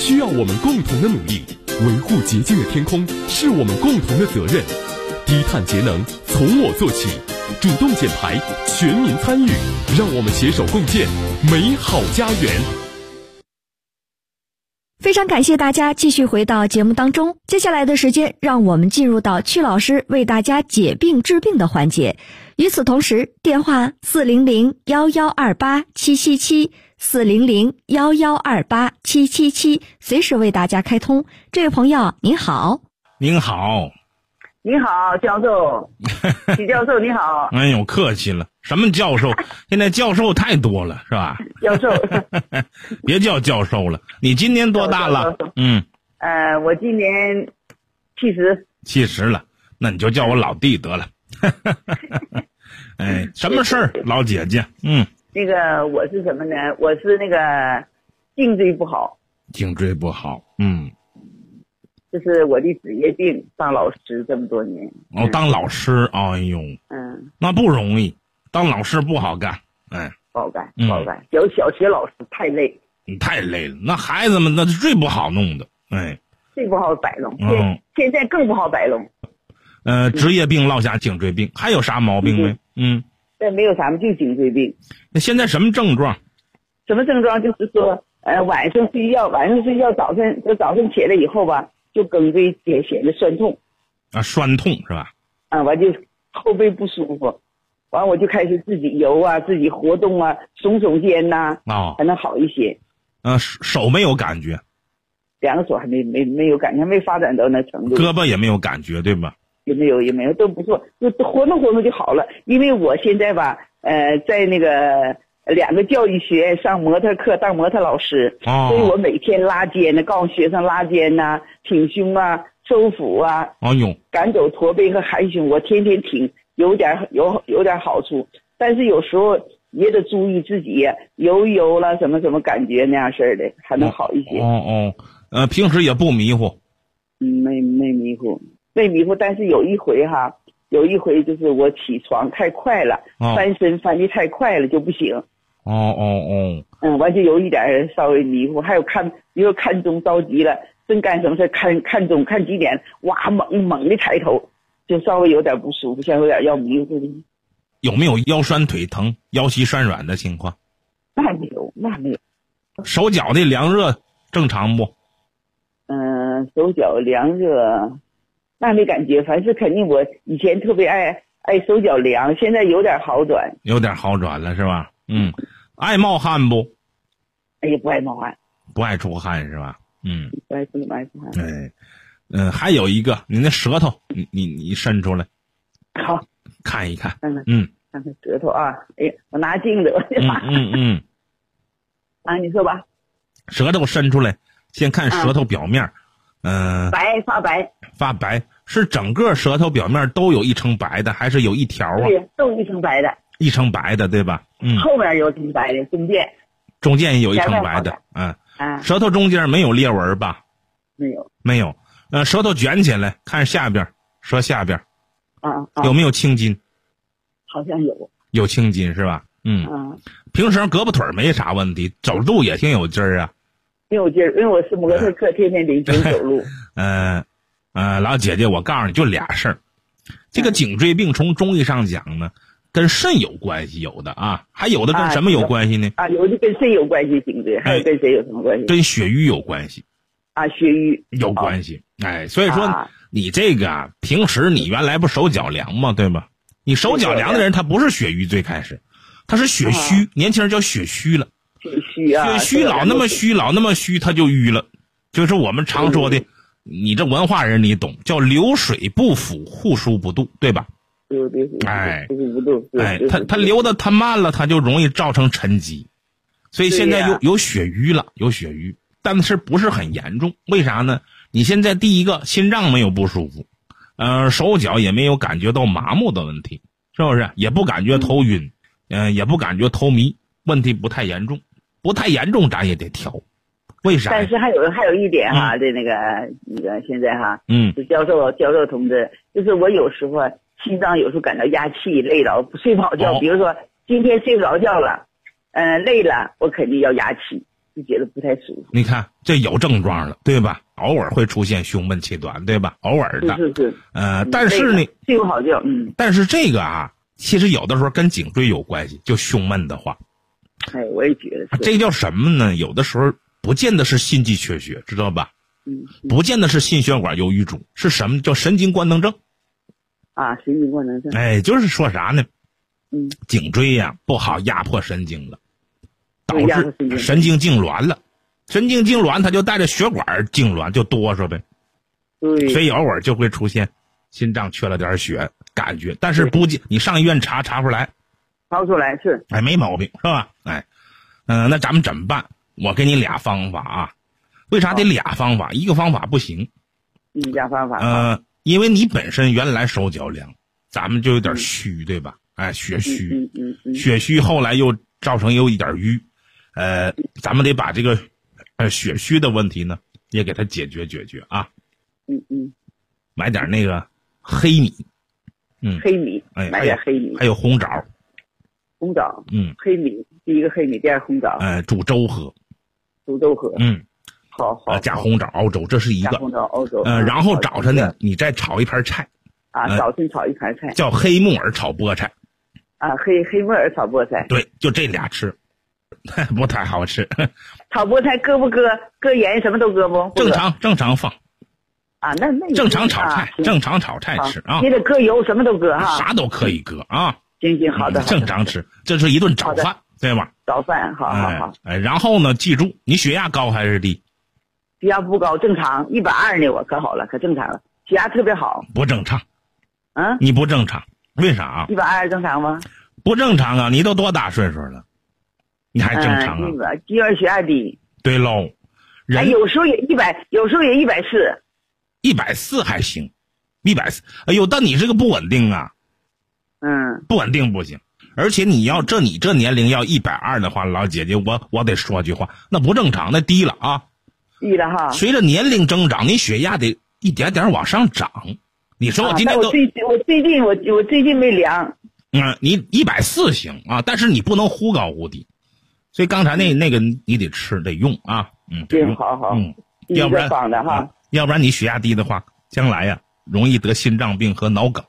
需要我们共同的努力。维护洁净的天空是我们共同的责任。低碳节能从我做起，主动减排，全民参与，让我们携手共建美好家园。 非常感谢大家继续回到节目当中，接下来的时间让我们进入到曲老师为大家解病治病的环节。与此同时，电话400-1128-777，400-1128-777，随时为大家开通。这位朋友您好。 您好。 你好，教授。许教授你好。 哎呦，客气了。什么教授？现在教授太多了，是吧？ 教授。 别叫教授了。你今年多大了？ 我今年70。 70了，那你就叫我老弟得了。哎，什么事儿，老姐姐？ 那个我是什么呢？我是那个颈椎不好。 颈椎不好， 这是我的职业病，当老师这么多年。 当老师，哎呦，那不容易，当老师不好干， 不好干。小学老师太累。 太累了，那孩子们那是最不好弄的， 最不好摆弄。现在更不好摆弄。 职业病落下颈椎病，还有啥毛病没？ 这没有啥嘛，就颈椎病。 那现在什么症状？ 什么症状？就是说，晚上睡觉，早晨起来以后吧，就颈椎也显得酸痛。 酸痛是吧？ 完就后背不舒服，完我就开始自己游啊，自己活动啊，耸肩呐，才能好一些。 手没有感觉？ 两个手还没有感觉，还没发展到那程度。 胳膊也没有感觉，对吧？ 也没有都不错，就活动就好了。因为我现在吧，在那个2个教育学院上模特课，当模特老师，所以我每天拉肩呢，告诉学生拉肩呐，挺胸啊，收腹啊，赶走驼背和含胸，我天天挺，有点好处。但是有时候也得注意自己游了什么感觉那样式的，还能好一些。 平时也不迷糊。 没迷糊。但是有一回就是我起床太快了，翻身翻得太快了就不行。完就有一点稍微迷糊。还有比如看钟着急了，正干什么事看钟看几点，哇猛的抬头，就稍微有点不舒服，像有点要迷糊的。 有没有腰酸腿疼、腰膝酸软的情况？ 那没有。 手脚的凉热正常不？ 手脚凉热。那没感觉，反正肯定我以前特别爱手脚凉，现在有点好转。有点好转了是吧？爱冒汗不？ 不爱冒汗。 不爱出汗是吧？ 不爱出汗。 还有一个，你那舌头，你伸出来。 好， 看一看。 看看舌头啊！我拿镜子，我就拿。你说吧。 舌头伸出来，先看舌头表面。发白是整个舌头表面都有一层白的，还是有一条啊？ 对，都有一层白的。 一层白的，对吧？ 后面有一层白的， 中间也有一层白的。舌头中间没有裂纹吧？没有。舌头卷起来，看下边，舌下边。有没有青筋？ 好像有。 有青筋是吧？平时胳膊腿没啥问题，走路也挺有劲儿啊。 挺有劲儿，因为我是模特课，天天领军走路。 老姐姐，我告诉你，就俩事儿。这个颈椎病从中医上讲呢，跟肾有关系，有的还有的跟什么有关系呢？ 有的跟肾有关系，颈椎还有跟谁有什么关系？ 跟血瘀有关系。 血瘀有关系。所以说你这个平时你原来不手脚凉吗？对吧？你手脚凉的人，他不是血瘀最开始，他是血虚，年轻人叫血虚了。血虚老那么虚，他就瘀了。就是我们常说的，你这文化人你懂，叫流水不腐，户枢不度，对吧？它流的太慢了，它就容易造成沉积。所以现在有血瘀了，但是不是很严重？为啥呢？你现在第一个心脏没有不舒服，手脚也没有感觉到麻木的问题，是不是？也不感觉头晕，也不感觉头迷，问题不太严重。咱也得调，为啥？ 但是还有一点的那个现在是教授同志，就是我有时候心脏有时候感到压气，累了睡不好觉，比如说今天睡不着觉了，累了，我肯定要压气， 就觉得不太舒服。 你看这有症状了，对吧？偶尔会出现胸闷气短，对吧？偶尔的。 是。 但是呢， 睡不好觉。 但是这个啊，其实有的时候跟颈椎有关系，就胸闷的话。 哎，我也觉得是。 这叫什么呢？有的时候不见得是心肌缺血，知道吧？不见得是心血管忧郁阻，是什么叫神经官能症？ 啊，神经官能症。 哎，就是说啥呢？颈椎呀不好压迫神经了，导致神经痉挛了。神经痉挛，它就带着血管痉挛，就哆嗦呗。 对。 所以偶尔就会出现心脏缺了点血感觉，但是你上医院查不出来。 查不出来是。 哎，没毛病是吧？哎，那咱们怎么办？我给你俩方法啊。为啥得俩方法？一个方法不行。 俩方法。 因为你本身原来手脚凉，咱们就有点虚，对吧？哎，血虚。血虚后来又造成有一点瘀，咱们得把这个血虚的问题呢也给它解决啊。买点那个黑米。 黑米。 哎， 买点黑米。 还有红枣。 红枣。黑米，第一个黑米，第二个红枣。 煮粥喝。 煮粥喝。好。 加红枣熬粥，这是一个。 加红枣熬粥。 然后早晨呢，你再炒一盘菜。 早晨炒一盘菜。 叫黑木耳炒菠菜。 黑木耳炒菠菜。 对，就这俩吃，不太好吃。 炒菠菜搁不搁？搁盐什么都搁不？ 正常放。 那正常炒菜，正常炒菜吃啊。 你得搁油，什么都搁哈。 啥都可以搁啊。 行，好的。 正常吃，这是一顿早饭，对吧？ 早饭，好。 然后呢，记住，你血压高还是低？ 血压不高，正常，120呢，我可好了，可正常了，血压特别好。 不正常。你不正常，为啥啊 ？120正常吗？ 不正常啊！你都多大岁数了？你还正常啊？ 婴儿血压低。 对喽。 有时候也100，有时候也140。 140还行，140。哎呦，但你这个不稳定啊。不稳定不行。而且你这年龄要120的话，老姐姐，我得说句话，那不正常，那低了啊。 低了哈。 随着年龄增长，你血压得一点点往上涨。你说我今天都， 我最近没量。 你140行啊，但是你不能忽高忽低。所以刚才那个你得吃得用啊。 对，好。 要不然要不然你血压低的话，将来呀容易得心脏病和脑梗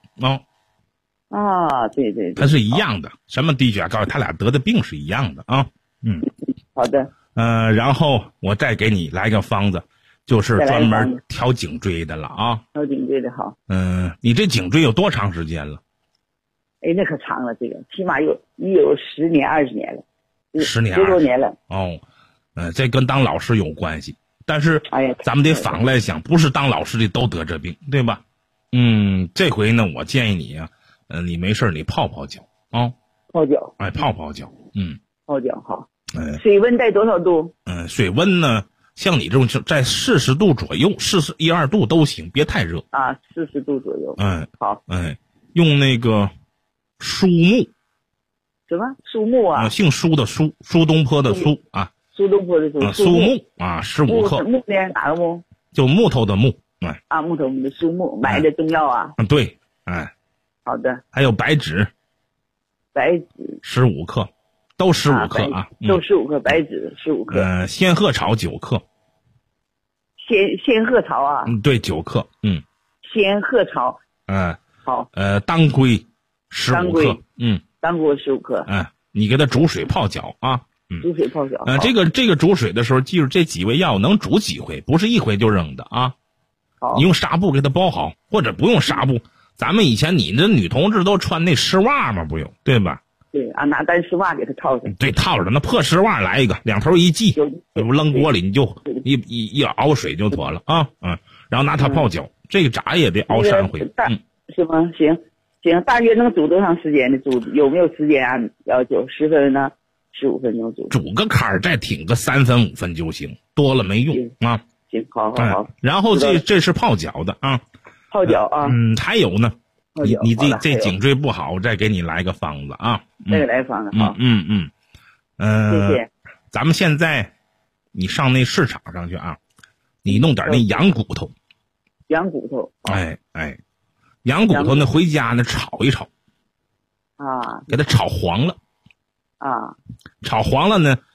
对， 它是一样的。什么低血压高，他俩得的病是一样的啊。 好的。 然后我再给你来个方子，就是专门调颈椎的了啊。 调颈椎的好。 你这颈椎有多长时间了？ 那可长了，这个起码有10年20年了。 10 多年了。 这跟当老师有关系，但是咱们得反过来想，不是当老师的都得这病，对吧？这回呢，我建议你啊，你没事你泡脚啊。 泡脚。 泡脚。 泡脚好。水温在多少度？ 水温呢，像你这种在40度左右，41、2度都行，别太热。 40度左右。好。 用那个苏木。 什么苏木啊？ 姓苏的苏，苏东坡的苏啊。 苏东坡的苏。 苏木15克。 木呢？哪个木？ 就木头的木。 木头的苏木，买的中药啊。 对。 好的。 还有白芷。 白芷 15克。都15克啊。 都15克，白芷15克。 仙鹤草9克。 仙鹤草啊。 对，9克。 仙鹤草。好。 当归15克。 当归15克。 你给它煮水泡脚啊。 煮水泡脚。 这个煮水的时候，记住这几味药能煮几回，不是一回就扔的啊。 好。 你用纱布给它包好，或者不用纱布。咱们以前你那女同志都穿那丝袜嘛，不用对吧？ 对，拿单丝袜给它套上。 对，套着那破丝袜来一个，两头一系，扔锅里你就一熬水就妥了啊。然后拿它泡脚，这个咋也得熬3回。 是吗？行，大约能煮多长时间的？有没有时间啊？要9、10分呢？15分钟煮。 煮个坎儿，再挺个3分5分就行，多了没用啊。 行，好。 然后这是泡脚的啊。 泡脚啊。 还有呢。你这颈椎不好，我再给你来个方子啊。 再来方子好。谢谢。 咱们现在你上那市场上去啊，你弄点那羊骨头。 羊骨头。 羊骨头呢，回家呢炒一炒。给它炒黄了。炒黄了呢，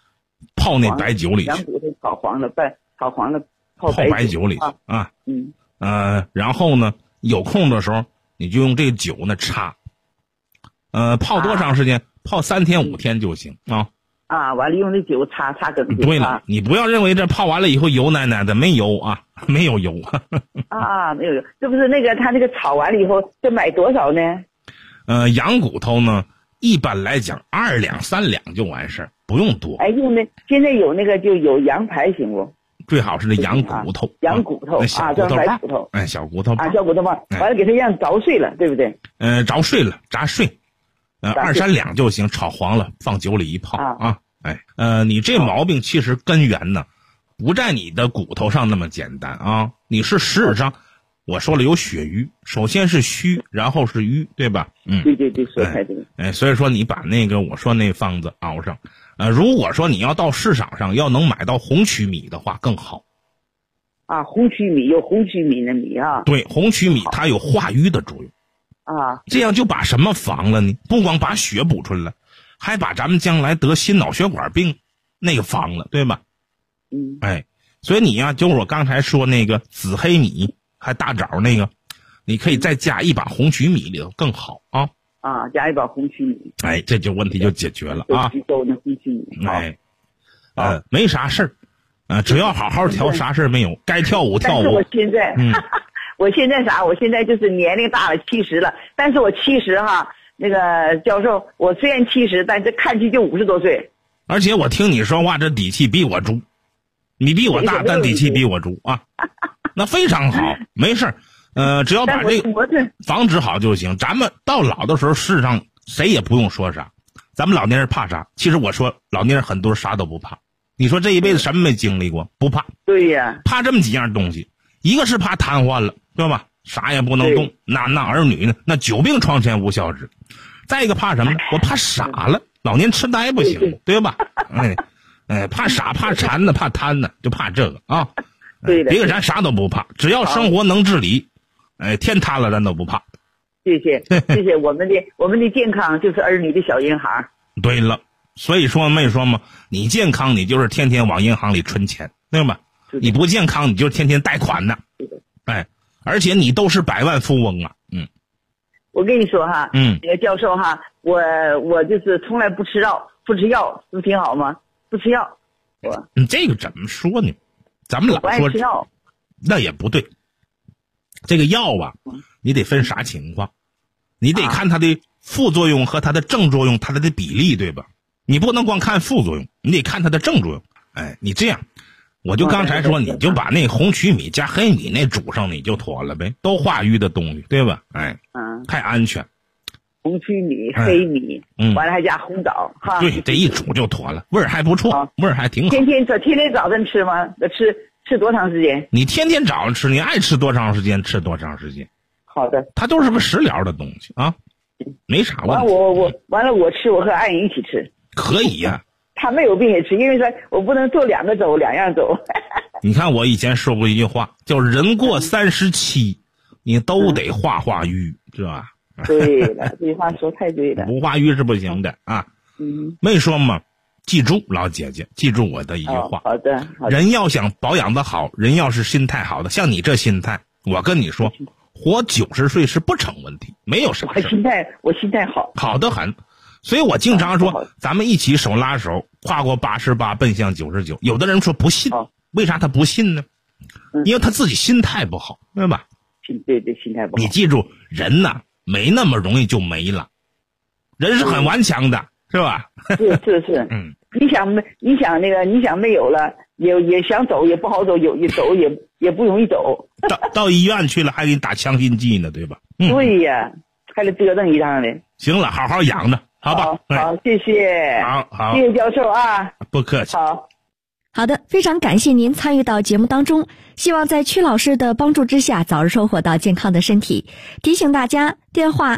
泡那白酒里去。 羊骨头炒黄了，泡白酒里去啊。然后呢，有空的时候你就用这个酒呢擦。泡多长时间？泡3天5天就行啊。 完了用这酒擦梗子。 对了，你不要认为这泡完了以后油奶奶的，没油啊，没有油。 没有油，这不是那个他那个炒完了以后，这买多少呢？ 羊骨头呢，一般来讲2两3两就完事儿，不用多。 用那现在有那个就有羊排行不？ 最好是那羊骨头。 羊骨头小骨头白骨头。 小骨头小骨头棒，完了给它让凿碎了，对不对？ 凿碎了，炸碎。2、3两就行，炒黄了放酒里一泡啊。你这毛病其实根源呢，不在你的骨头上那么简单啊，你是食指上，我说了有血瘀，首先是虚，然后是瘀，对吧？ 对，说太对。 所以说你把那个我说那方子熬上。如果说你要到市场上要能买到红曲米的话更好。 红曲米有红曲米的米啊。 对，红曲米它有化瘀的作用。这样就把什么防了呢？不光把血补出来了，还把咱们将来得心脑血管病那个防了，对吧？所以你呀，就是我刚才说那个紫黑米还大枣那个，你可以再加一把红曲米里头更好啊。 加一把红曲米。 这就问题就解决了啊。 红曲米。 没啥事儿，只要好好调，啥事儿没有。该跳舞跳舞。 但是我现在，我现在啥？我现在就是年龄大了，70了。但是我70哈，那个教授，我虽然70，但是看去就50多岁。 而且我听你说话，这底气比我足。你比我大，但底气比我足啊。那非常好，没事儿。只要把这个防止好就行。咱们到老的时候，世上谁也不用说啥。咱们老年人怕啥？其实我说，老年人很多啥都不怕。你说这一辈子什么没经历过？不怕。 对呀。 怕这么几样东西，一个是怕瘫痪了，对吧？啥也不能动。那儿女呢？那久病床前无孝子。再一个怕什么呢？我怕傻了，老年痴呆不行，对吧？怕傻，怕馋呢，怕贪呢，就怕这个啊。 对的。 别个咱啥都不怕，只要生活能自理，天塌了咱都不怕。 谢谢，谢谢。我们的健康就是儿女的小银行。 对了，所以说没说嘛，你健康你就是天天往银行里存钱，对吧？你不健康你就是天天贷款呢。而且你都是百万富翁啊。 我跟你说哈，那个教授哈，我就是从来不吃药，这不挺好吗？不吃药。 你这个怎么说呢？咱们老说吃药， 那也不对。这个药啊，你得分啥情况，你得看它的副作用和它的正作用，它的比例，对吧？你不能光看副作用，你得看它的正作用。你这样，我就刚才说，你就把那红曲米加黑米那煮上，你就妥了呗，都化瘀的东西，对吧？太安全。 红曲米、黑米，完了还加红枣，哈。 对，这一煮就妥了，味儿还不错，味儿还挺好。 天天早晨吃吗？吃多长时间？ 你天天早上吃，你爱吃多长时间吃多长时间。 好的。 它都是个食疗的东西啊，没啥问题。 完了我吃，我和爱人一起吃。 可以呀。 他没有病也吃，因为说我不能做2个粥，2样粥。 你看我以前说过一句话，叫人过37，你都得化瘀，是吧？ 对了，这句话说太对了。 不化瘀是不行的啊。没说嘛，记住老姐姐，记住我的一句话。 好的。 人要想保养的好，人要是心态好的，像你这心态，我跟你说，活90岁是不成问题，没有什么事。 我心态好， 好得很。所以我经常说，咱们一起手拉手，跨过88，奔向99。有的人说不信，为啥他不信呢？因为他自己心态不好，对吧？ 对，心态不好。 你记住，人呐，没那么容易就没了，人是很顽强的，是吧？ 是。你想没有了，也想走也不好走，走也不容易走。 到医院去了还给你打强心剂呢，对吧？ 对呀，还得折腾一趟的。 行了，好好养着，好吧？ 好，谢谢。 好， 谢谢教授啊。 不客气。 好的，非常感谢您参与到节目当中，希望在曲老师的帮助之下，早日收获到健康的身体。提醒大家，电话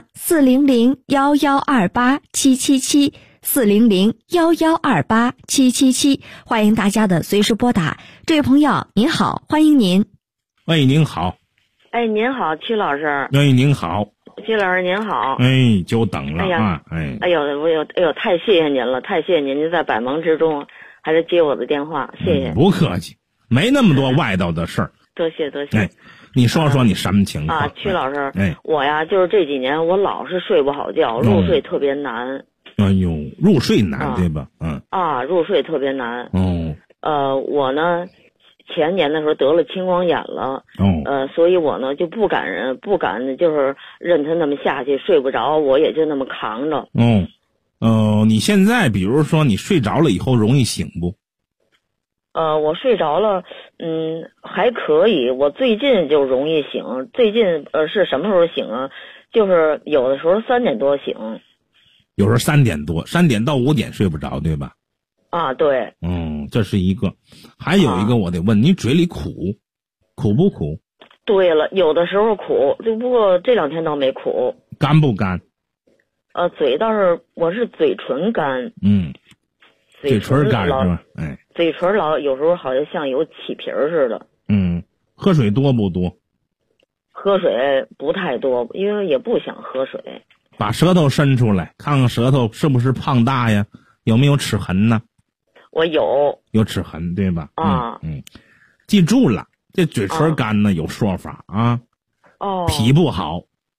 400-1128-777，400-1128-777，欢迎大家的随时拨打。这位朋友您好，欢迎您。 喂，您好。 您好，曲老师。 喂，您好。 曲老师您好。 久等了啊。 太谢谢您了，太谢谢您，您在百忙之中还是接我的电话，谢谢。 不客气，没那么多外头的事儿。 多谢多谢。 哎，你说说你什么情况？ 曲老师， 哎， 我呀就是这几年我老是睡不好觉，入睡特别难。 哎呦，入睡难对吧？ 入睡特别难。我呢前年的时候得了青光眼了。所以我呢就不敢就是任他那么下去，睡不着我也就那么扛着。 你现在比如说你睡着了以后容易醒不？ 我睡着了，还可以。我最近就容易醒，最近是什么时候醒啊？就是有的时候3点多醒， 有时候3点多，3点到5点睡不着，对吧？ 对。 这是一个，还有一个我得问你，嘴里苦不苦？ 对了，有的时候苦，就不过这2天倒没苦。 干不干？ 嘴倒是我是嘴唇干。 嘴唇干是吧？ 嘴唇有时候好像有起皮儿似的。 喝水多不多？ 喝水不太多，因为也不想喝水。 把舌头伸出来，看看舌头是不是胖大呀？有没有齿痕呢？ 我有齿痕对吧？记住了，这嘴唇干呢有说法啊。脾不好，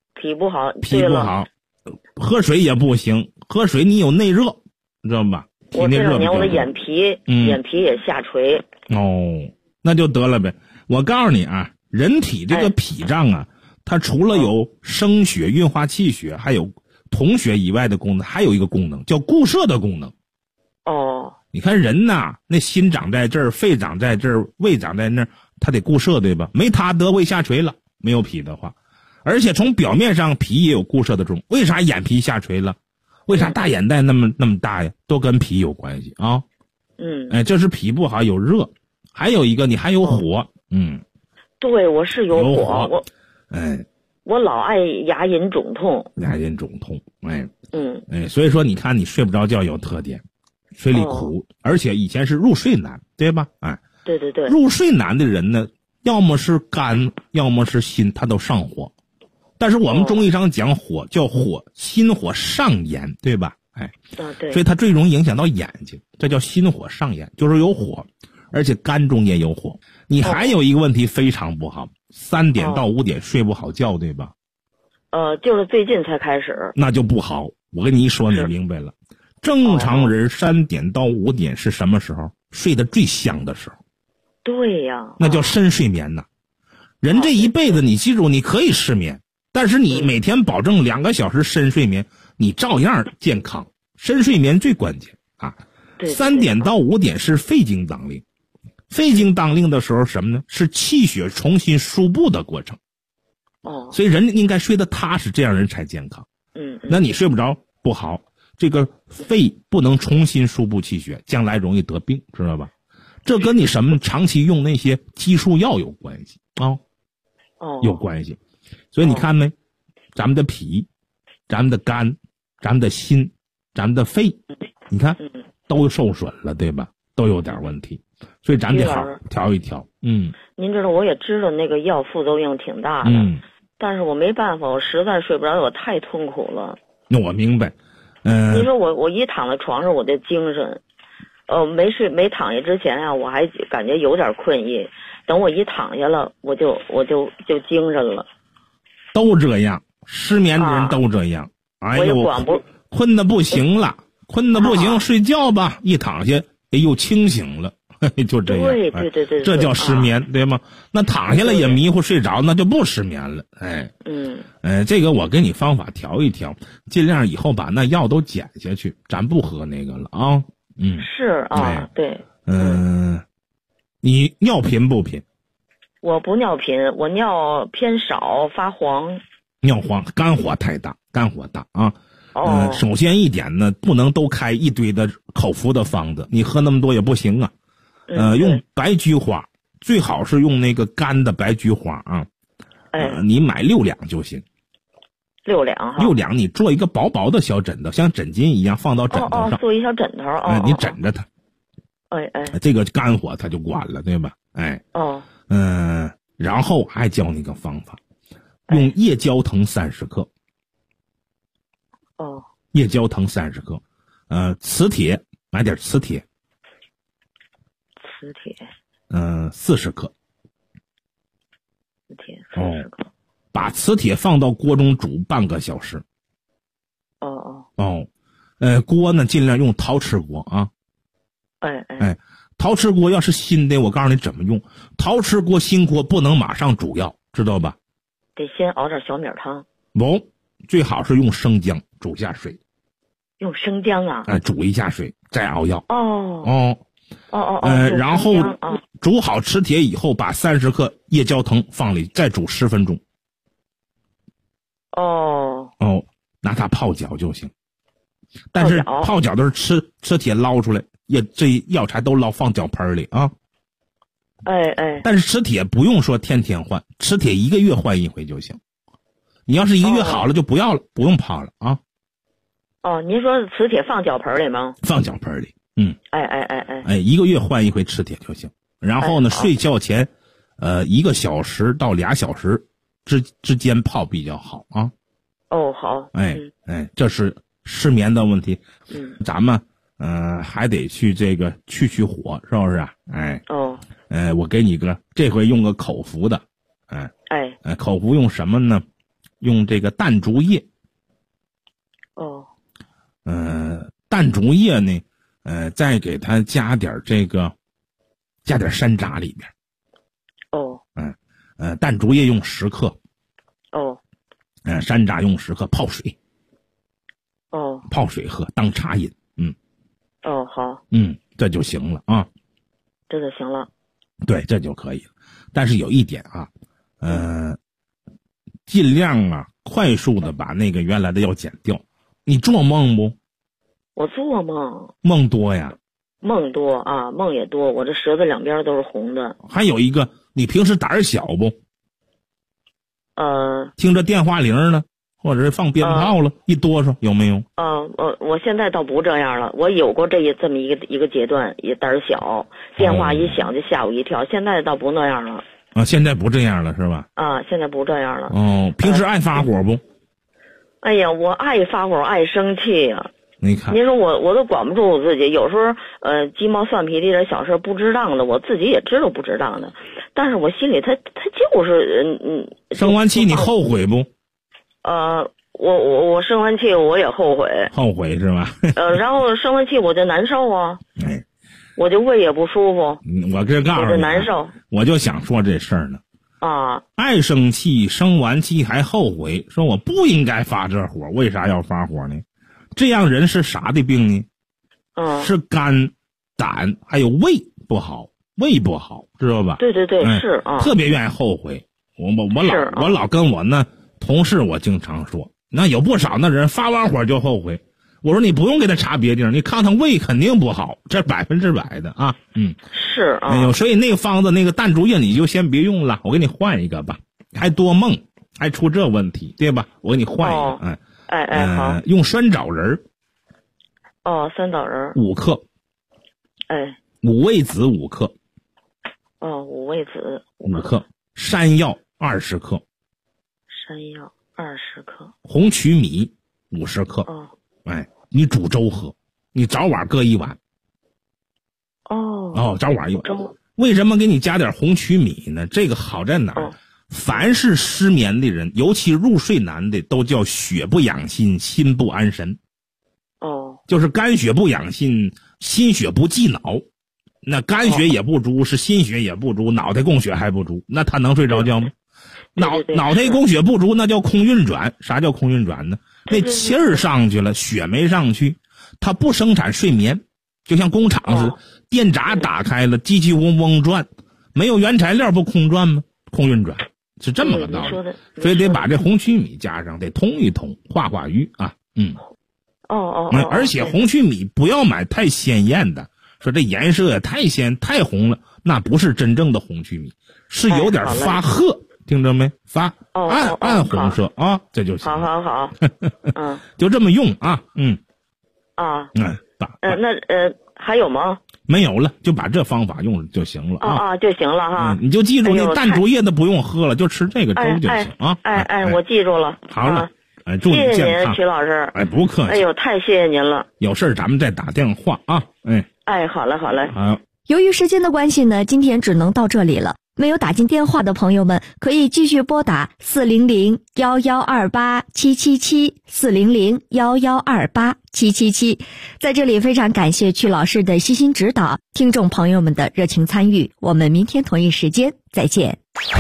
喝水也不行，喝水你有内热，你知道吧？ 我这2年我的眼皮也下垂。 那就得了呗。我告诉你啊，人体这个脾脏啊，它除了有生血、运化气血，还有统血以外的功能，还有一个功能叫固摄的功能。你看人呐，那心长在这儿，肺长在这儿，胃长在那儿，它得固摄对吧？没它得胃下垂了，没有脾的话。而且从表面上，脾也有固摄的作用。为啥眼皮下垂了？为啥大眼袋那么大呀？都跟脾有关系啊。这是脾不好，有热。还有一个，你还有火。 对，我是有火。我老爱牙龈肿痛。 所以说你看你睡不着觉有特点，嘴里苦，而且以前是入睡难，对吧？ 对。 入睡难的人呢，要么是肝，要么是心，他都上火。但是我们中医上讲火叫心火上炎，对吧？ 对。 所以它最容易影响到眼睛，这叫心火上炎，就是有火，而且肝中间有火。你还有一个问题非常不好，3点到5点睡不好觉，对吧？ 就是最近才开始。 那就不好。我跟你一说，你明白了。正常人3点到5点是什么时候？睡得最香的时候。 对呀。 那叫深睡眠呐。人这一辈子，你记住，你可以失眠，但是你每天保证2个小时深睡眠，你照样健康。深睡眠最关键啊。3点到5点是肺经当令。肺经当令的时候什么呢？是气血重新输布的过程。所以人应该睡得踏实，这样人才健康。那你睡不着不好，这个肺不能重新输布气血，将来容易得病，知道吧？这跟你什么长期用那些激素药有关系啊。有关系。所以你看没，咱们的脾，咱们的肝，咱们的心，咱们的肺，你看都受损了，对吧？都有点问题。所以咱得好调一调。 您知道，我也知道那个药副作用挺大的。但是我没办法，我实在睡不着，我太痛苦了。 那我明白。 你说我一躺在床上，我的精神，没躺下之前啊，我还感觉有点困意。等我一躺下了，我就精神了。 都这样，失眠的人都这样。哎呦，困得不行了，睡觉吧，一躺下，又清醒了。就这样。 对， 这叫失眠，对吗？那躺下了也迷糊睡着，那就不失眠了。这个我给你方法调一调，尽量以后把那药都减下去，咱不喝那个了啊。 是啊，对。 你尿频不频？ 我不尿频，我尿偏少，发黄。 尿黄，肝火太大，啊。首先一点呢，不能都开一堆的口服的方子，你喝那么多也不行啊。用白菊花，最好是用那个干的白菊花啊。你买6两就行。 6两哈。 6两，你做一个薄薄的小枕头，像枕巾一样放到枕头上。 做一小枕头。 你枕着它。这个肝火它就关了，对吧？然后还教你个方法，用夜交藤30克。夜交藤30克。磁铁，买点磁铁。 磁铁 ，40克。 磁铁40克。 把磁铁放到锅中煮半个小时。锅呢尽量用陶瓷锅啊。陶瓷锅要是新的，我告诉你怎么用。陶瓷锅新锅不能马上煮药，知道吧？ 得先熬点小米汤。 不，最好是用生姜煮下水。 用生姜啊？ 煮一下水再熬药。然后煮好磁铁以后，把30克夜交藤放里，再煮10分钟。拿它泡脚就行。但是泡脚都是磁铁捞出来，这药材都捞放脚盆里啊。但是磁铁不用说天天换，磁铁1个月换一回就行。你要是1个月好了就不要了，不用泡了啊。 您说磁铁放脚盆里吗？ 放脚盆里。1个月换一回磁铁就行。然后呢，睡觉前1个小时到2小时之间泡比较好啊。 好。 这是失眠的问题。咱们还得去这个去火，是不是啊？我给你这回用个口服的。口服用什么呢？用这个淡竹叶。淡竹叶呢，再给它加点山楂里边。淡竹叶用10克。山楂用10克，泡水。泡水喝当茶饮。 好。 这就行了啊。 这就行了。 对，这就可以了。但是有一点啊，尽量啊快速的把那个原来的药减掉。你做梦不？ 我做梦。 梦多呀？ 梦多啊，梦也多。我这舌头两边都是红的。 还有一个，你平时胆儿小不？听着电话铃呢，或者是放鞭炮了，一哆嗦有没有？ 我现在倒不这样了。我有过这么一个阶段，也胆儿小，电话一响就吓我一跳。现在倒不那样了。 现在不这样了是吧？ 现在不这样了。 平时爱发火不？ 哎呀，我爱发火，爱生气呀。 你看， 您说我都管不住我自己，有时候鸡毛蒜皮的一点小事不值当的，我自己也知道不值当的，但是我心里他就是生完气你后悔不？ 我生完气我也后悔。 后悔是吧？ 然后生完气我就难受啊。我就胃也不舒服。 我这告诉你， 我就难受。 我就想说这事儿呢。爱生气，生完气还后悔，说我不应该发这火，为啥要发火呢？这样人是啥的病呢？是肝、胆还有胃不好，知道吧？ 对，是啊。 特别愿意后悔。我老跟我那同事我经常说，那有不少那人发完火就后悔。我说你不用给他查别地儿，你看他胃肯定不好，这100%的啊。 是啊。 所以那个方子那个淡竹叶你就先别用了，我给你换一个吧。还多梦，还出这问题，对吧？我给你换一个。 好。 用酸枣仁。 酸枣仁 5克。五味子5克。 五味子 5克。山药20克。 山药20克。 红曲米50克。你煮粥喝，你早晚各1碗。早晚1碗。为什么给你加点红曲米呢？这个好在哪儿？凡是失眠的人，尤其入睡难的，都叫血不养心，心不安神。就是肝血不养心，心血不济脑。那肝血也不足，是心血也不足，脑袋供血还不足，那他能睡着觉吗？脑袋供血不足，那叫空运转。啥叫空运转呢？那气儿上去了，血没上去，它不生产睡眠，就像工厂似的，电闸打开了，机器嗡嗡转，没有原材料不空转吗？空运转是这么个道理。所以得把这红曲米加上，得通一通，化化瘀啊。而且红曲米不要买太鲜艳的，说这颜色也太鲜太红了，那不是真正的红曲米，是有点发褐。听着没？发暗红色啊，这就行。 好。 就这么用啊。 那还有吗？ 没有了，就把这方法用就行了啊。 就行了哈。 你就记住，那淡竹叶的不用喝了，就吃这个粥就行啊。 我记住了。 好了，祝你健康。 谢谢您，曲老师。 不客气。 太谢谢您了。 有事咱们再打电话啊。 好嘞。 好。 由于时间的关系呢，今天只能到这里了。没有打进电话的朋友们，可以继续拨打400-1128-777，400-1128-777。在这里非常感谢曲老师的悉心指导，听众朋友们的热情参与。我们明天同一时间再见。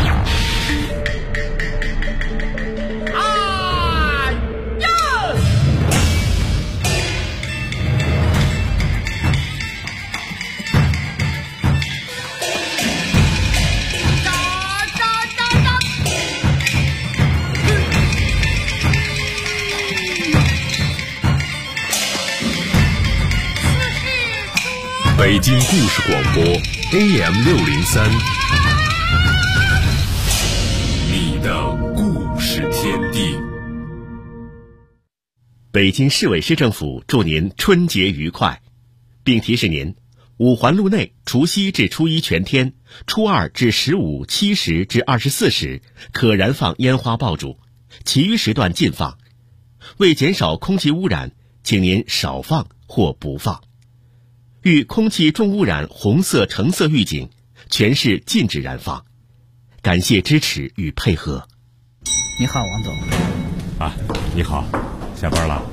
北京故事广播 AM603， 你的故事天地。 北京市委市政府祝您春节愉快，并提示您，五环路内除夕至初一全天，初二至15、7时至24时可燃放烟花爆竹，其余时段禁放。为减少空气污染，请您少放或不放。遇空气重污染红色、橙色预警，全市禁止燃放。感谢支持与配合。 你好，王总。 啊，你好，下班了。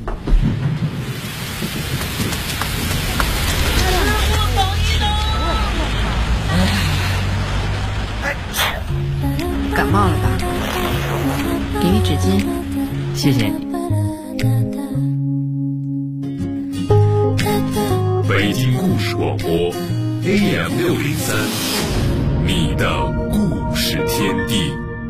感冒了吧？给你纸巾。 谢谢你。 北京故事广播 AM603， 你的故事天地。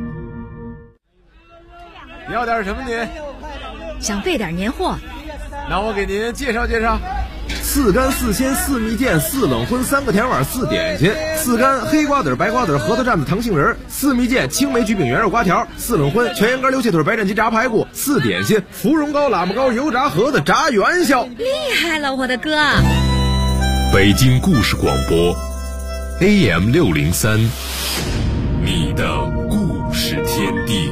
你要点什么您？ 想备点年货。 那我给您介绍介绍。4干4鲜4蜜饯4冷荤3个甜碗4点心，4干黑瓜子、白瓜子、核桃蘸子、糖杏仁，4蜜饯青梅菊饼、圆肉瓜条，4冷荤全羊肝、溜切腿、白斩鸡、炸排骨，4点心芙蓉糕、喇嘛糕、油炸盒子、炸元宵。 厉害了，我的哥！ 北京故事广播 AM603， 你的故事天地。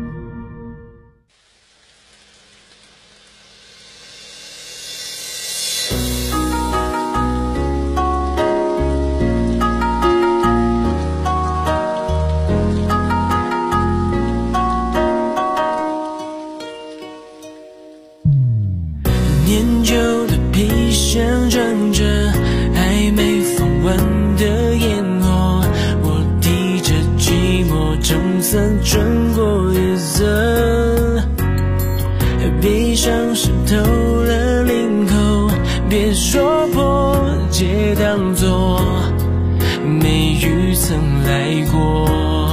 年久的皮箱装着还没放完的烟火，我提着寂寞总算穿过夜色，悲伤渗透了领口，别说破，皆当作没雨曾来过。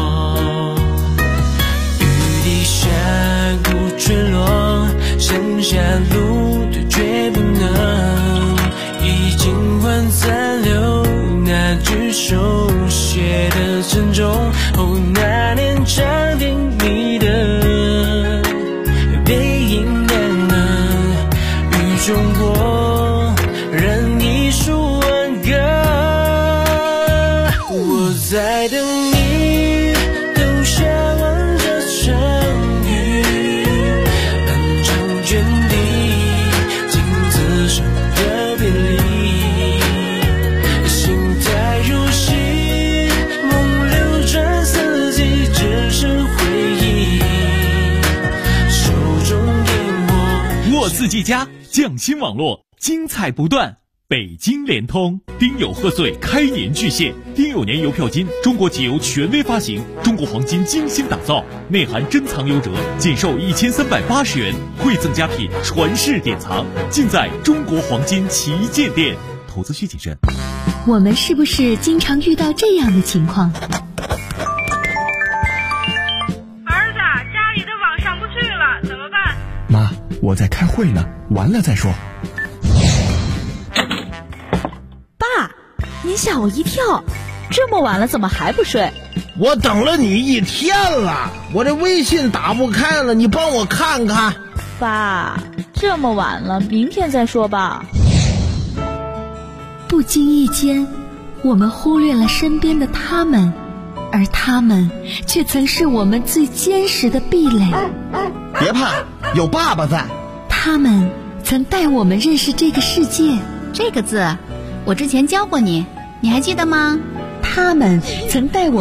雨滴下鼓坠落，剩下路对决不能，已经换残留那句手写的沉重。哦，那年长亭你的背影淡了，雨中过任一束挽歌。我在等你投下完这场雨，漫长卷地镜子上的别离，心太入戏，梦流转四季，只剩回忆，手中烟火。 沃四季家匠心网络，精彩不断。北京联通丁酉贺岁开年巨献，丁酉年邮票金，中国集邮权威发行，中国黄金精心打造，内含珍藏优折，仅售1380元，馈赠佳品，传世典藏，尽在中国黄金旗舰店。投资需谨慎。 我们是不是经常遇到这样的情况？ 儿子，家里的网上不去了，怎么办？ 妈，我在开会呢，完了再说。 您吓我一跳，这么晚了怎么还不睡？ 我等了你一天了，我这微信打不开了，你帮我看看。 爸，这么晚了，明天再说吧。 不经意间，我们忽略了身边的他们，而他们却曾是我们最坚实的壁垒。 别怕，有爸爸在。 他们曾带我们认识这个世界。 这个字我之前教过你， 你还记得吗？ 他们曾带我